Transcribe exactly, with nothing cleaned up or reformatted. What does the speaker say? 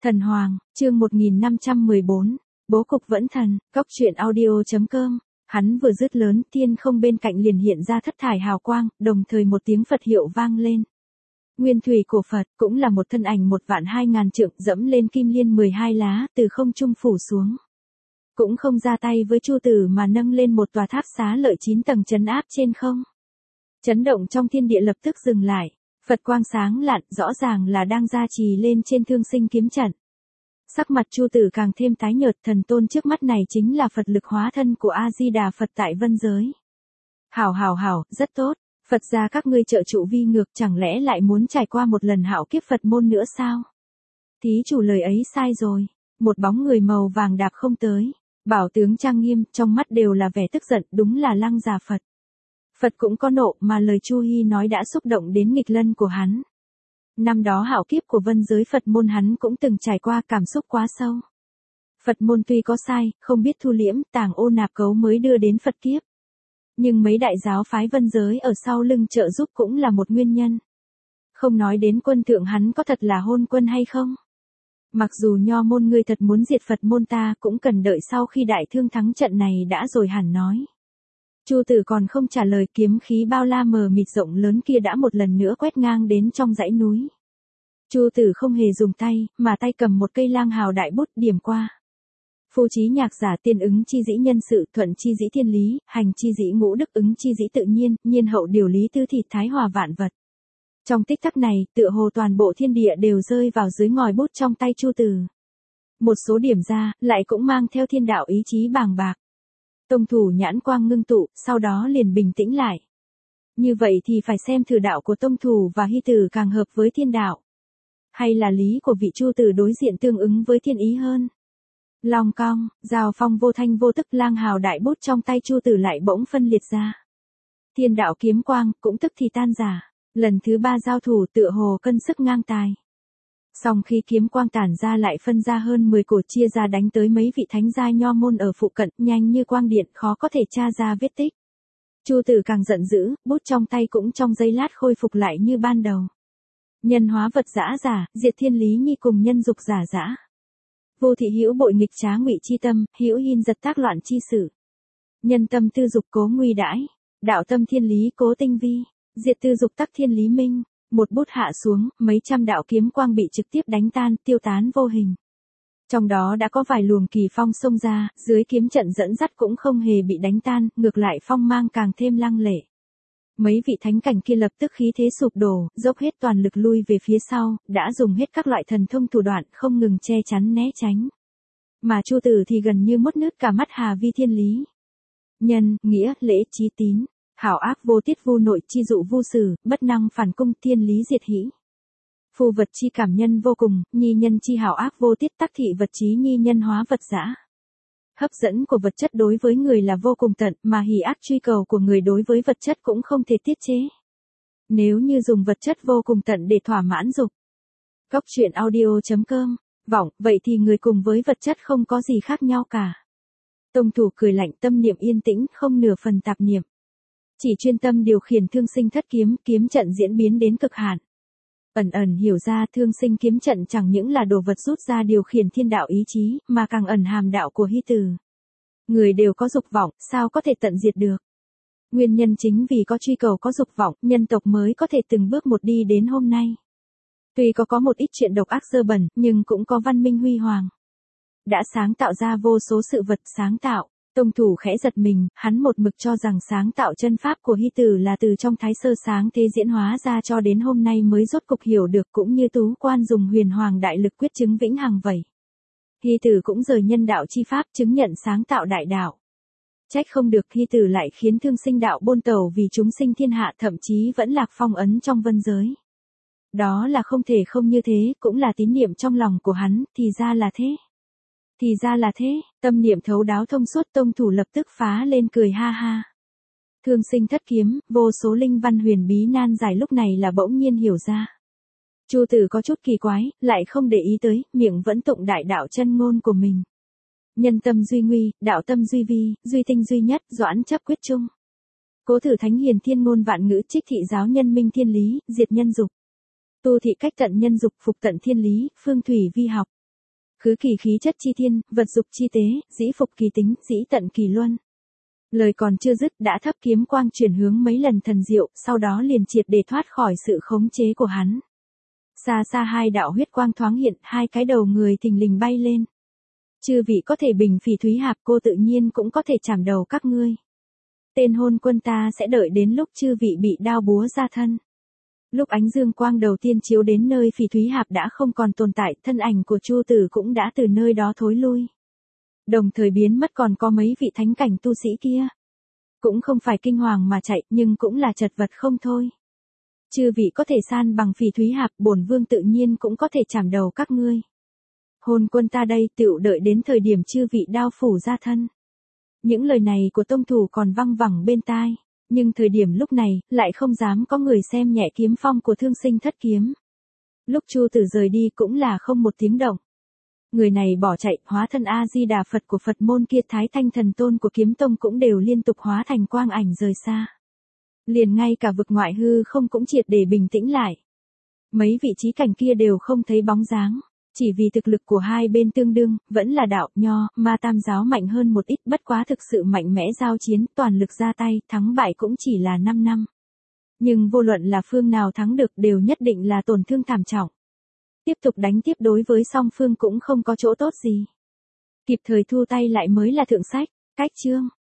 Thần Hoàng, chương một nghìn năm trăm mười bốn, bố cục vẫn thần, góc truyện audio.com, hắn vừa dứt lớn, thiên không bên cạnh liền hiện ra thất thải hào quang, đồng thời một tiếng Phật hiệu vang lên. Nguyên thủy của Phật, cũng là một thân ảnh một vạn hai ngàn trượng, dẫm lên kim liên mười hai lá, từ không trung phủ xuống. Cũng không ra tay với Chu Tử mà nâng lên một tòa tháp xá lợi chín tầng trấn áp trên không. Chấn động trong thiên địa lập tức dừng lại. Phật quang sáng lạn, rõ ràng là đang gia trì lên trên thương sinh kiếm trận. Sắc mặt Chu Tử càng thêm tái nhợt, thần tôn trước mắt này chính là Phật lực hóa thân của A-di-đà Phật tại vân giới. Hảo hảo hảo, rất tốt, Phật gia các ngươi trợ trụ vi ngược, chẳng lẽ lại muốn trải qua một lần hạo kiếp Phật môn nữa sao? Thí chủ lời ấy sai rồi, một bóng người màu vàng đạp không tới, bảo tướng trang nghiêm, trong mắt đều là vẻ tức giận, đúng là Lăng Già Phật. Phật cũng có nộ, mà lời Chu Hi nói đã xúc động đến nghịch lân của hắn. Năm đó hạo kiếp của vân giới Phật môn hắn cũng từng trải qua, cảm xúc quá sâu. Phật môn tuy có sai, không biết thu liễm, tàng ô nạp cấu mới đưa đến Phật kiếp. Nhưng mấy đại giáo phái vân giới ở sau lưng trợ giúp cũng là một nguyên nhân. Không nói đến quân thượng hắn có thật là hôn quân hay không. Mặc dù nho môn ngươi thật muốn diệt Phật môn ta cũng cần đợi sau khi đại thương thắng trận này đã rồi hẳn nói. Chu Tử còn không trả lời, kiếm khí bao la mờ mịt rộng lớn kia đã một lần nữa quét ngang đến trong dãy núi. Chu Tử không hề dùng tay, mà tay cầm một cây lang hào đại bút điểm qua. Phu trí nhạc giả, tiên ứng chi dĩ nhân sự, thuận chi dĩ thiên lý, hành chi dĩ ngũ đức, ứng chi dĩ tự nhiên, nhiên hậu điều lý tư thịt thái hòa vạn vật. Trong tích tắc này, tựa hồ toàn bộ thiên địa đều rơi vào dưới ngòi bút trong tay Chu Tử. Một số điểm ra, lại cũng mang theo thiên đạo ý chí bàng bạc. Tông thủ nhãn quang ngưng tụ, sau đó liền bình tĩnh lại. Như vậy thì phải xem thử đạo của tông thủ và hy tử càng hợp với thiên đạo. Hay là lý của vị Chu Tử đối diện tương ứng với thiên ý hơn. Long cong, giao phong vô thanh vô tức, lang hào đại bút trong tay Chu Tử lại bỗng phân liệt ra. Thiên đạo kiếm quang, cũng tức thì tan rã. Lần thứ ba giao thủ tựa hồ cân sức ngang tài. Song khi kiếm quang tản ra lại phân ra hơn mười cổ chia ra đánh tới mấy vị thánh giai nho môn ở phụ cận, nhanh như quang điện, khó có thể tra ra vết tích. Chu Tử càng giận dữ, bút trong tay cũng trong giây lát khôi phục lại như ban đầu. Nhân hóa vật dã giả, diệt thiên lý nhi cùng nhân dục giả dã. Vô thị hữu bội nghịch trá ngụy chi tâm, hữu hin giật tác loạn chi sử. Nhân tâm tư dục cố nguy đãi, đạo tâm thiên lý cố tinh vi, diệt tư dục tắc thiên lý minh. Một bút hạ xuống, mấy trăm đạo kiếm quang bị trực tiếp đánh tan, tiêu tán vô hình. Trong đó đã có vài luồng kỳ phong xông ra, dưới kiếm trận dẫn dắt cũng không hề bị đánh tan, ngược lại phong mang càng thêm lăng lệ. Mấy vị thánh cảnh kia lập tức khí thế sụp đổ, dốc hết toàn lực lui về phía sau, đã dùng hết các loại thần thông thủ đoạn không ngừng che chắn né tránh. Mà Chu Tử thì gần như mất nứt cả mắt hà vi thiên lý. Nhân, nghĩa, lễ, chí tín. Hảo ác vô tiết vô nội chi dụ vô sử, bất năng phản cung thiên lý diệt hỷ. Phu vật chi cảm nhân vô cùng, nhi nhân chi hảo ác vô tiết tắc thị vật trí nhi nhân hóa vật dã. Hấp dẫn của vật chất đối với người là vô cùng tận, mà hỉ ác truy cầu của người đối với vật chất cũng không thể tiết chế. Nếu như dùng vật chất vô cùng tận để thỏa mãn dục. Góc truyện audio.com, vọng, vậy thì người cùng với vật chất không có gì khác nhau cả. Tông thủ cười lạnh, tâm niệm yên tĩnh, không nửa phần tạp niệm. Chỉ chuyên tâm điều khiển thương sinh thất kiếm, kiếm trận diễn biến đến cực hạn. Ẩn ẩn hiểu ra thương sinh kiếm trận chẳng những là đồ vật rút ra điều khiển thiên đạo ý chí, mà càng ẩn hàm đạo của hy tử. Người đều có dục vọng, sao có thể tận diệt được. Nguyên nhân chính vì có truy cầu có dục vọng, nhân tộc mới có thể từng bước một đi đến hôm nay. Tuy có có một ít chuyện độc ác dơ bẩn, nhưng cũng có văn minh huy hoàng. Đã sáng tạo ra vô số sự vật sáng tạo. Tông thủ khẽ giật mình, hắn một mực cho rằng sáng tạo chân pháp của hy tử là từ trong thái sơ sáng thế diễn hóa ra, cho đến hôm nay mới rốt cục hiểu được, cũng như tú quan dùng huyền hoàng đại lực quyết chứng vĩnh hằng vậy. Hy tử cũng rời nhân đạo chi pháp chứng nhận sáng tạo đại đạo. Trách không được hy tử lại khiến thương sinh đạo bôn tẩu vì chúng sinh thiên hạ, thậm chí vẫn lạc phong ấn trong vân giới. Đó là không thể không như thế, cũng là tín niệm trong lòng của hắn, thì ra là thế. Thì ra là thế, tâm niệm thấu đáo thông suốt, tông thủ lập tức phá lên cười ha ha. Thương sinh thất kiếm, vô số linh văn huyền bí nan giải lúc này là bỗng nhiên hiểu ra. Chu Tử có chút kỳ quái, lại không để ý tới, miệng vẫn tụng đại đạo chân ngôn của mình. Nhân tâm duy nguy, đạo tâm duy vi, duy tinh duy nhất, doãn chấp quyết chung. Cố thử thánh hiền thiên ngôn vạn ngữ, trích thị giáo nhân minh thiên lý, diệt nhân dục. Tu thị cách tận nhân dục, phục tận thiên lý, phương thủy vi học. Cứ kỳ khí chất chi thiên, vật dục chi tế, dĩ phục kỳ tính, dĩ tận kỳ luân. Lời còn chưa dứt đã thấp kiếm quang chuyển hướng mấy lần thần diệu, sau đó liền triệt để thoát khỏi sự khống chế của hắn. Xa xa hai đạo huyết quang thoáng hiện, hai cái đầu người thình lình bay lên. Chư vị có thể bình phỉ thúy hạp, cô tự nhiên cũng có thể chảm đầu các ngươi. Tên hôn quân ta sẽ đợi đến lúc chư vị bị đao búa ra thân. Lúc ánh dương quang đầu tiên chiếu đến nơi phỉ thúy hạp đã không còn tồn tại, thân ảnh của Chu Tử cũng đã từ nơi đó thối lui. Đồng thời biến mất còn có mấy vị thánh cảnh tu sĩ kia. Cũng không phải kinh hoàng mà chạy, nhưng cũng là chật vật không thôi. Chư vị có thể san bằng phỉ thúy hạp, bổn vương tự nhiên cũng có thể chảm đầu các ngươi. Hôn quân ta đây, tựu đợi đến thời điểm chư vị đao phủ ra thân. Những lời này của tông thủ còn văng vẳng bên tai, nhưng thời điểm lúc này, lại không dám có người xem nhẹ kiếm phong của thương sinh thất kiếm. Lúc Chu Tử rời đi cũng là không một tiếng động. Người này bỏ chạy, hóa thân A-di-đà Phật của Phật môn kia, Thái Thanh thần tôn của kiếm tông cũng đều liên tục hóa thành quang ảnh rời xa. Liền ngay cả vực ngoại hư không cũng triệt để bình tĩnh lại. Mấy vị trí cảnh kia đều không thấy bóng dáng. Chỉ vì thực lực của hai bên tương đương, vẫn là đạo, nho, ma tam giáo mạnh hơn một ít, bất quá thực sự mạnh mẽ giao chiến, toàn lực ra tay, thắng bại cũng chỉ là năm năm. Nhưng vô luận là phương nào thắng được đều nhất định là tổn thương thảm trọng. Tiếp tục đánh tiếp đối với song phương cũng không có chỗ tốt gì. Kịp thời thu tay lại mới là thượng sách, cách chương.